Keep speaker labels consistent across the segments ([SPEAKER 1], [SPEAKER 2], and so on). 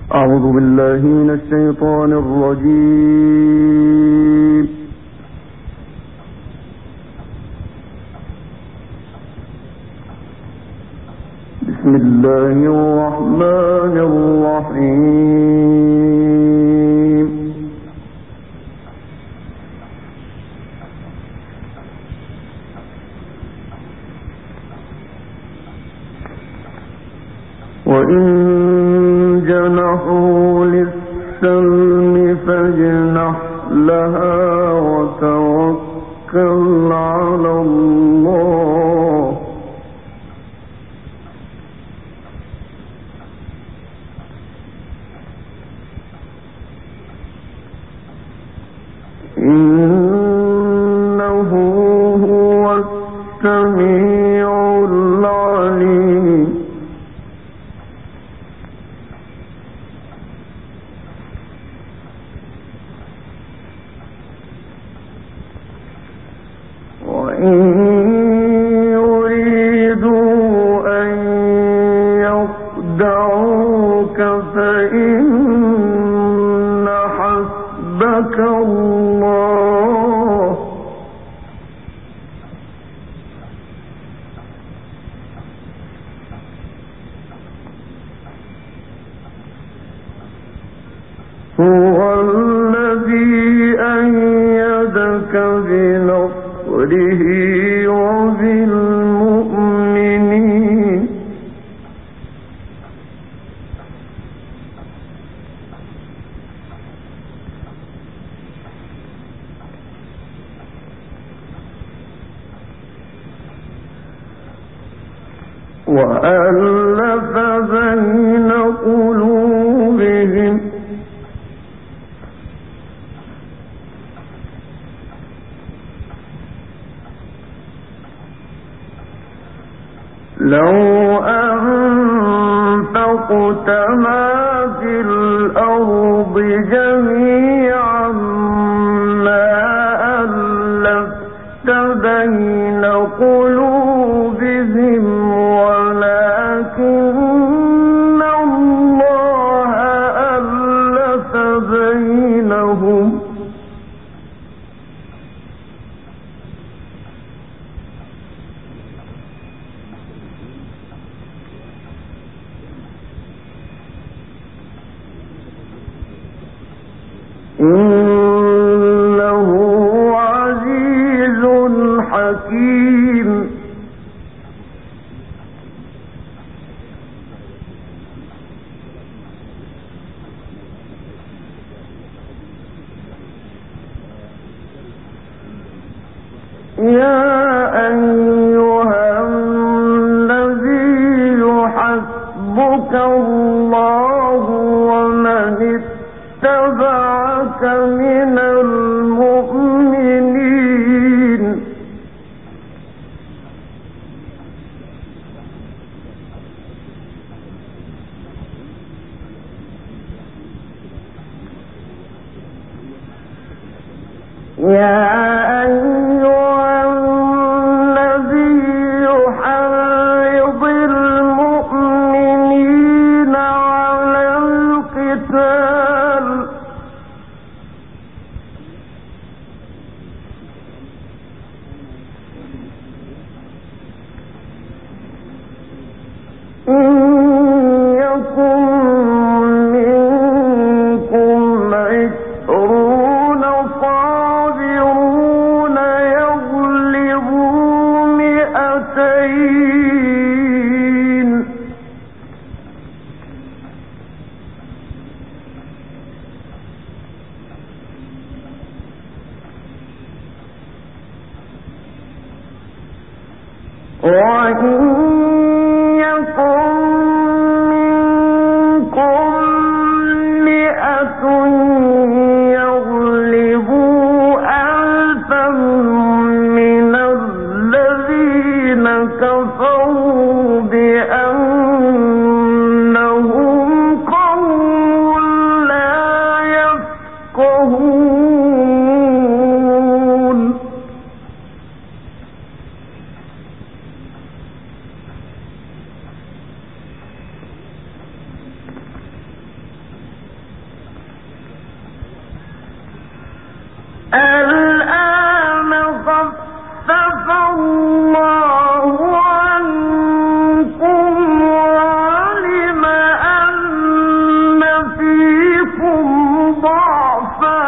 [SPEAKER 1] أعوذ بالله من الشيطان الرجيم. بسم الله الرحمن الرحيم. وإن جنحوا للسلم فاجنح لها وتوكل على الله إنه هو السميع العليم. وإن يريدوا أن يخدعوك فإن حسبك الله هو الذي أيدك بنصره وبالمؤمنين وألف بين قلوبهم لو أنفقت ما في الأرض جميعا ما ألفت بين قلوبهم ولكن الله ألف بينهم إنه عزيز حكيم. يا أيها النبي حسبك الله ومن اتبعك من المؤمنين يا أيها النبي حرض المؤمنين على القتال إن يكن منكم 20 صابرون يغلبوا 200 وإن يكن منكم 100 يغلبوا 1000 من الذين كفروا بأنهم قوم لا يفقهون. الآن خفف الله عنكم وعلم أن فيكم ضعفا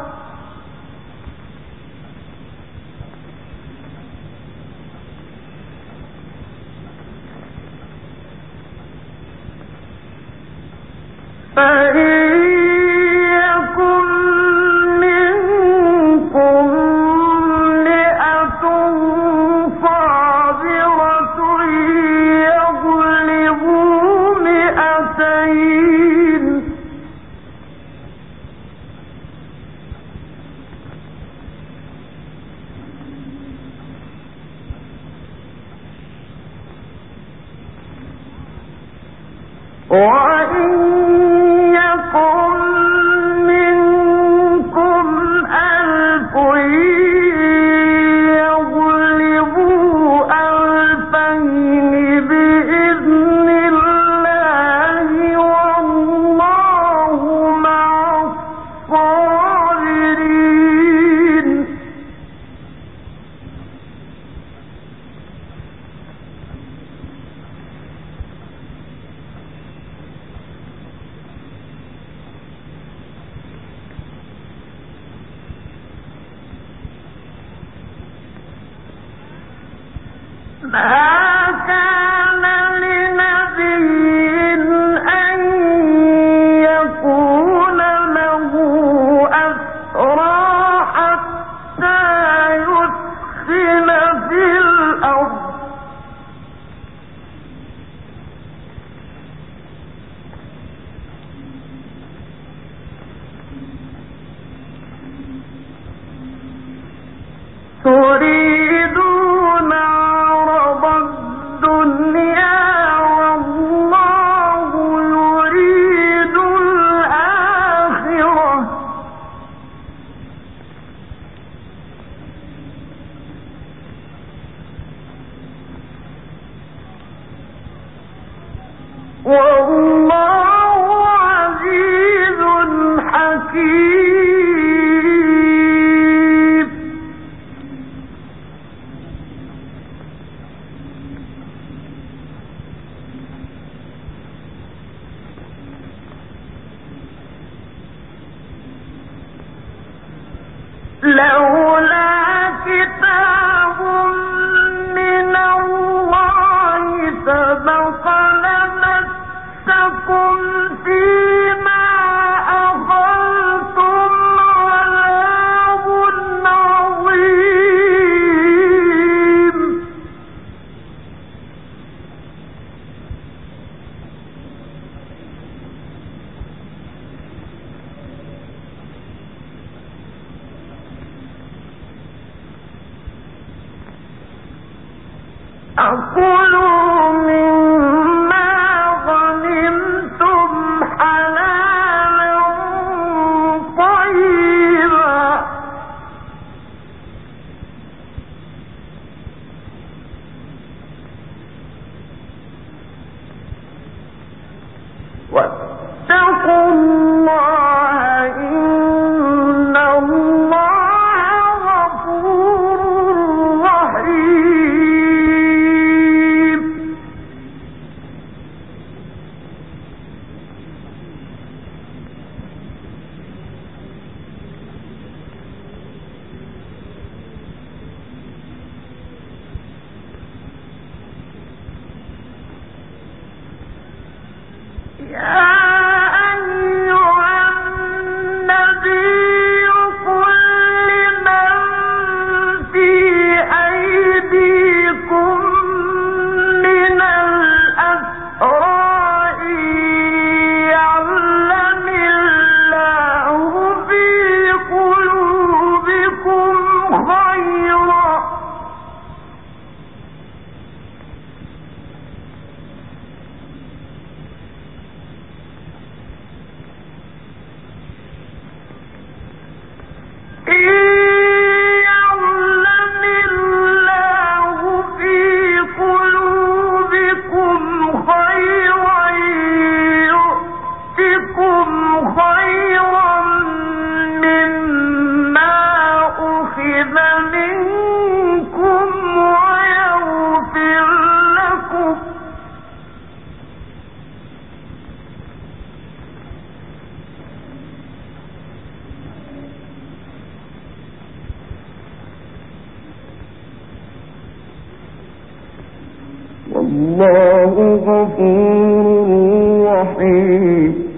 [SPEAKER 1] فإن يكن منكم مئة صابرة يغلبوا مئتين وإن يكن منكم ألف يغلبوا ألفين بإذن الله والله مع الصابرين ما كان لنبي أن يكون له أسرى حتى يثخن في الأرض تريدون عرض الدنيا والله يريد الآخرة والله عزيز حكيم لولا كتاب من الله سبق لمسكم فيما أخذتم عذاب عظيم أكلوا مما غنمتم حلالا طيبا واتقوا الله إن الله غفور رحيم والله غفور رحيم.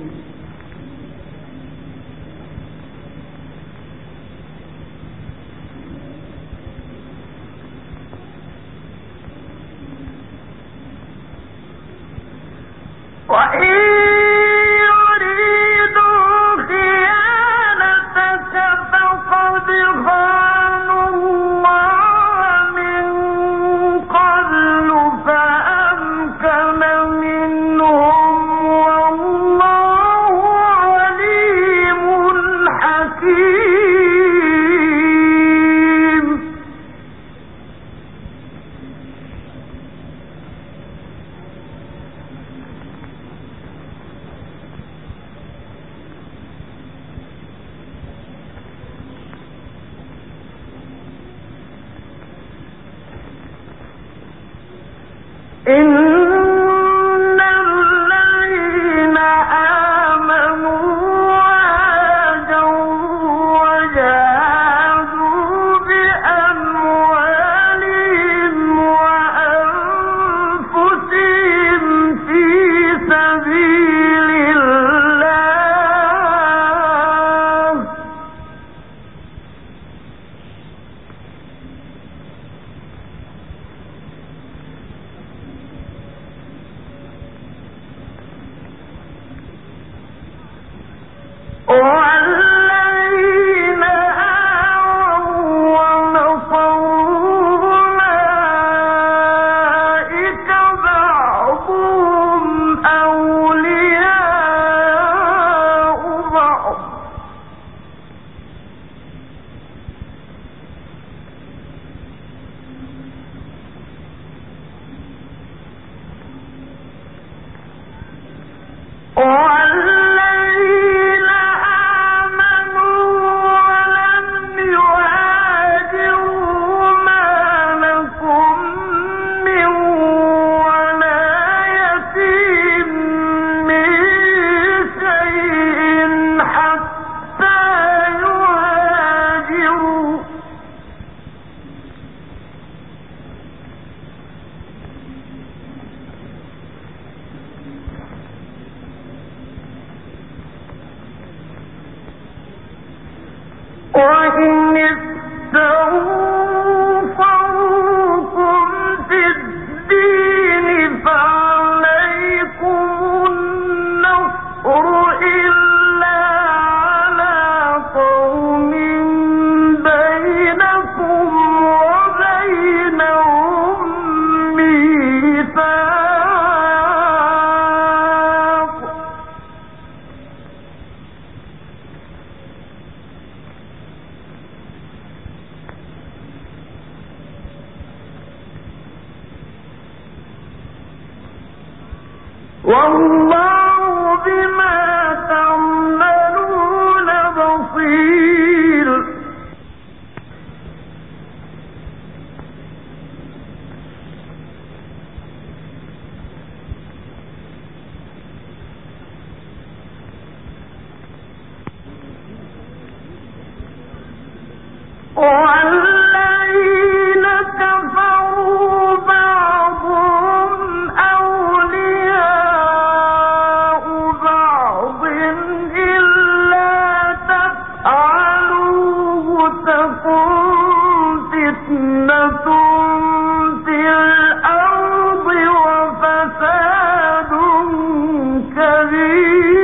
[SPEAKER 1] والله بما تعملون بصير. والذين كفروا بعضهم أولياء بعض إلا تفعلوه تكن فتنة في الأرض وفساد كبير.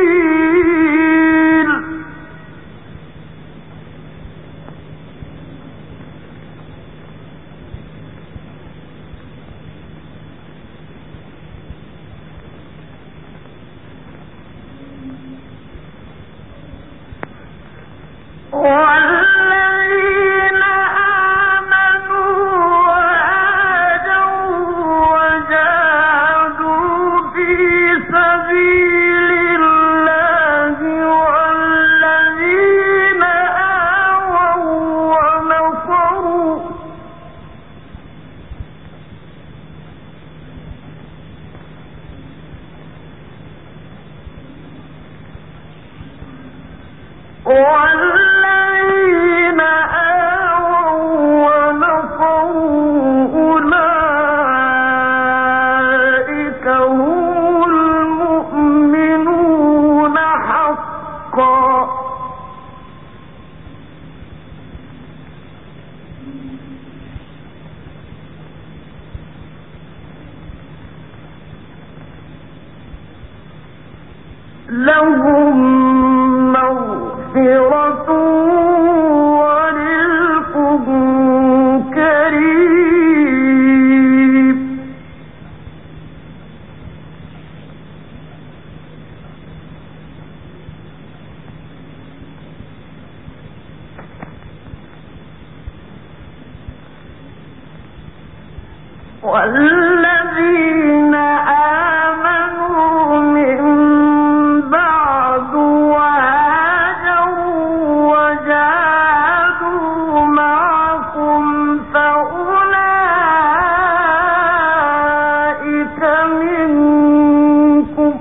[SPEAKER 1] والذين آمنوا وهاجروا وجاهدوا في سبيل الله والذين آووا ونصروا والذين آووا ونصروا أولئك حقا لهم مغفرة ورزق كريم والذين آمنوا من بعد وهاجروا وجاهدوا معكم فأولئك منكم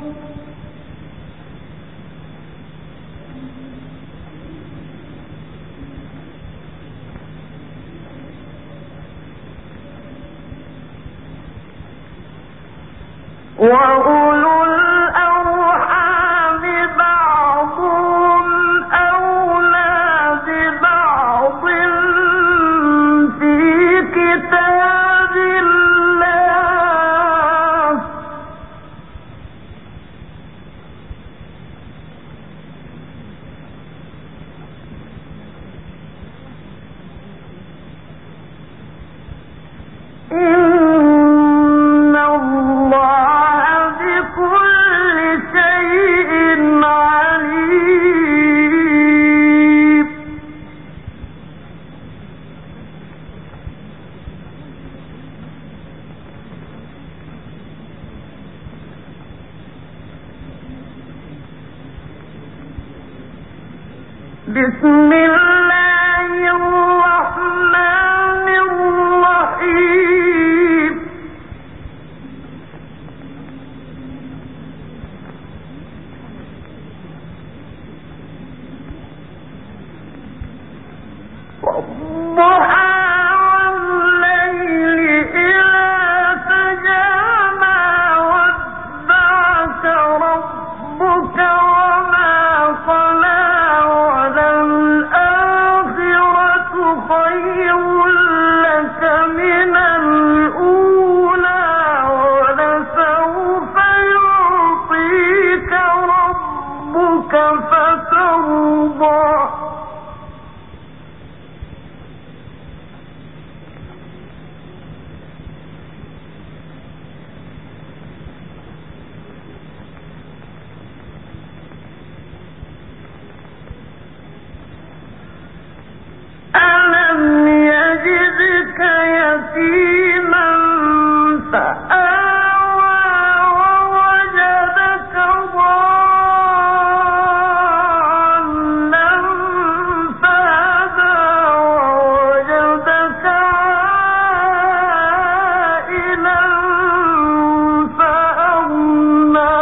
[SPEAKER 1] وأولو الأرحام بعضهم أولى ببعض في كتاب الله إن الله بكل شيء عليم بسم الله الرحمن الرحيم والضحى والليل إذا سجى ما ودعك ربك وما قلى وللآخرة خير لك من الأولى ولسوف يعطيك ربك فترضى ألم يجدك يتيما فآوى ووجدك ضالا فهدى ووجدك عائلا فأغنى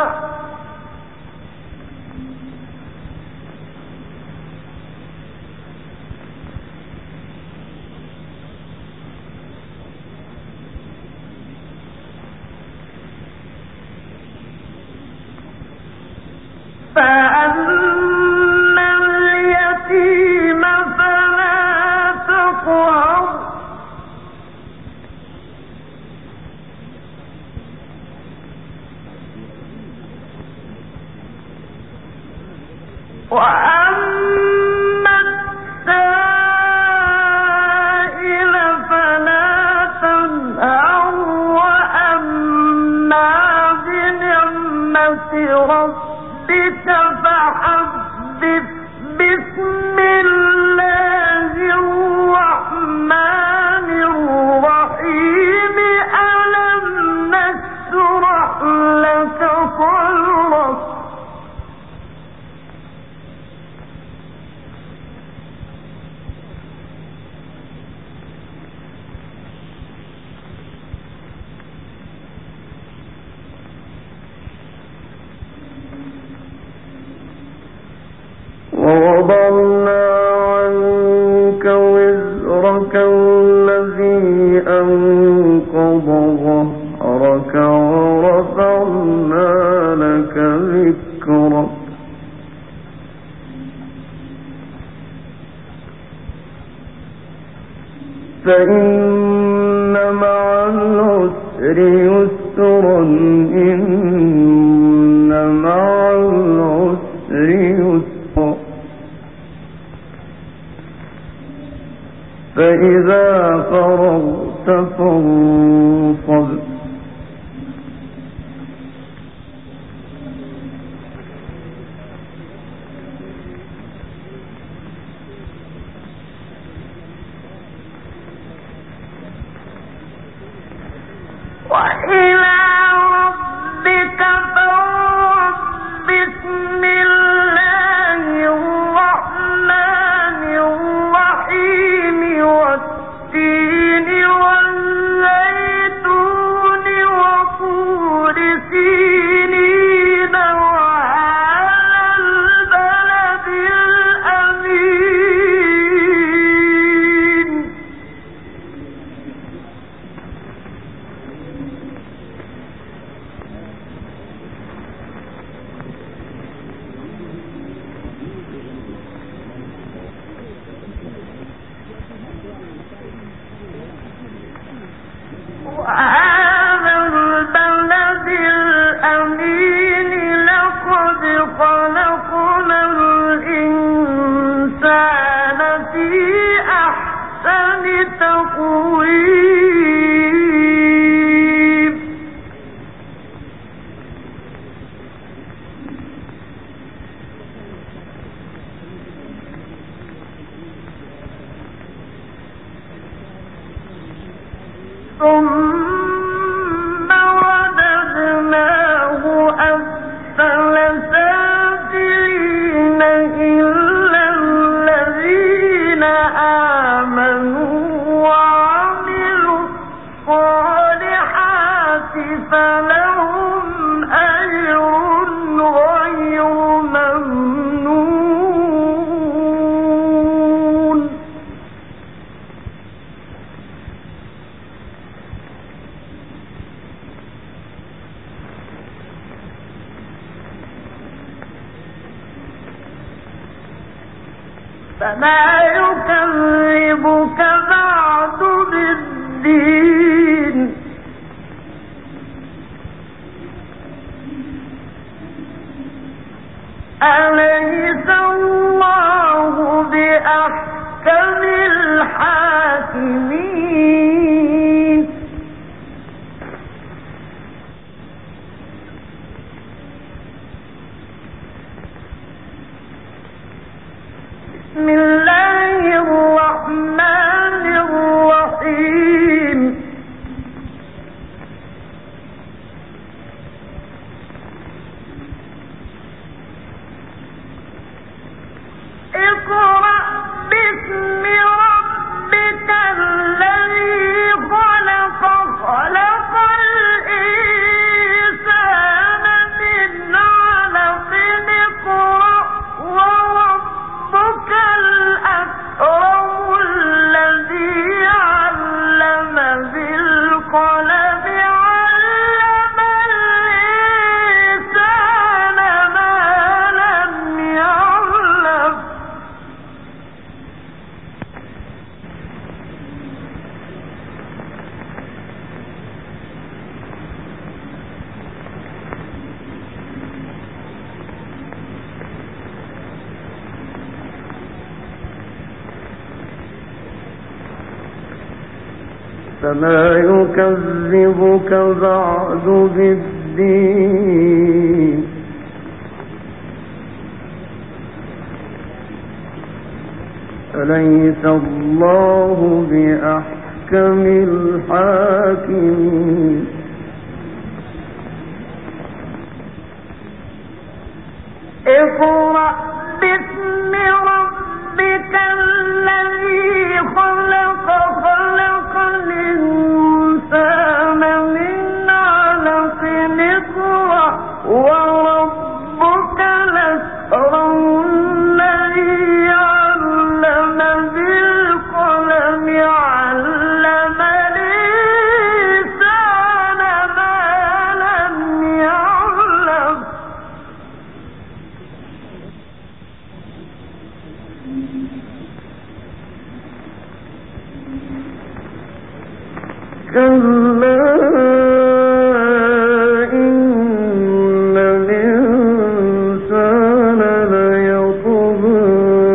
[SPEAKER 1] فأما اليتيم فلا تقهر وأما السائل فلا تنهر وأما بنعمة ربك فحدث بسم الله الرحمن الرحيم ألم نشرح لك صدرك ووضعنا عنك وزرك الذي أنقض ظهرك ورفعنا لك ذكرك فإن مع العسر يسرا إن مع العسر يسرا فإذا فرغت فانصب
[SPEAKER 2] وإلى ربك فارغب بسم الله الرحمن الرحيم والتين والزيتون وطور سينين وهذا البلد الأمين وهذا البلد الأمين لقد خلقنا الإنسان في أحسن تقويم ثم رددناه أسفل سافلين إلا الذين آمنوا وعملوا الصالحات فلهم أجر غير ممنون فما يكذبك بعد بالدين أليس الله بأحكم الحاكمين بسم الله الرحمن الرحيم اقرأ باسم ربك الذي خلق خلق الإنسان من علق اقرأ وربك الأكرم الذي علم بالقلم علم الإنسان ما لم يعلم
[SPEAKER 1] فما يكذبك بعد بالدين أليس الله بأحكم الحاكمين
[SPEAKER 2] اقرأ باسم ربك الذي خلق خلق الإنسان من علق اقرأ وربك الأكرم الذي علم بالقلم علم الإنسان ما لم يعلم
[SPEAKER 1] كلا إن الإنسان ليطغى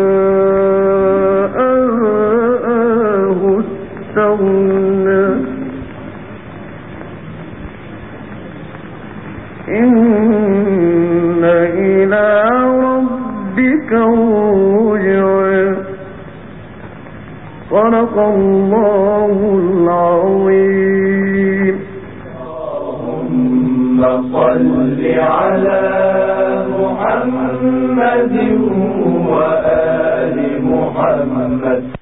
[SPEAKER 1] أن رآه استغنى إن إلى ربك الرجعى. صدق الله العظيم.
[SPEAKER 3] اللهم صل على محمد وآل محمد.